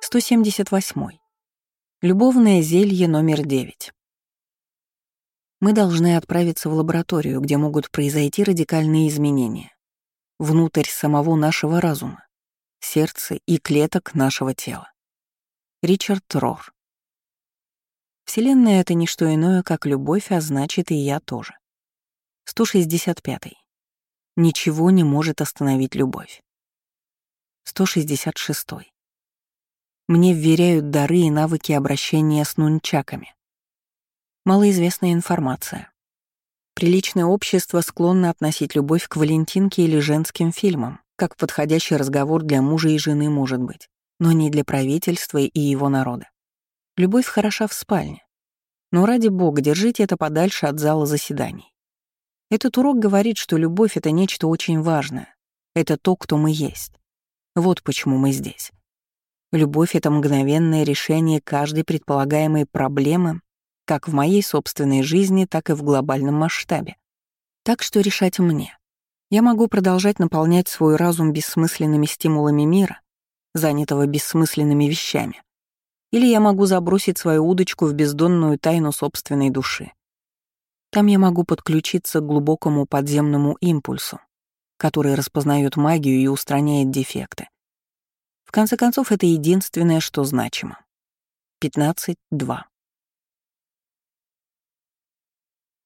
178. Любовное зелье номер 9. Мы должны отправиться в лабораторию, где могут произойти радикальные изменения. Внутрь самого нашего разума, сердца и клеток нашего тела. Ричард Рор. Вселенная — это не что иное, как любовь, а значит, и я тоже. 165. Ничего не может остановить любовь. 166. Мне вверяют дары и навыки обращения с нунчаками. Малоизвестная информация. Приличное общество склонно относить любовь к Валентинке или женским фильмам, как подходящий разговор для мужа и жены может быть, но не для правительства и его народа. Любовь хороша в спальне. Но ради бога, держите это подальше от зала заседаний. Этот урок говорит, что любовь — это нечто очень важное. Это то, кто мы есть. Вот почему мы здесь. Любовь — это мгновенное решение каждой предполагаемой проблемы, как в моей собственной жизни, так и в глобальном масштабе. Так что решать мне. Я могу продолжать наполнять свой разум бессмысленными стимулами мира, занятого бессмысленными вещами. Или я могу забросить свою удочку в бездонную тайну собственной души. Там я могу подключиться к глубокому подземному импульсу, который распознает магию и устраняет дефекты. В конце концов, это единственное, что значимо. 15.2.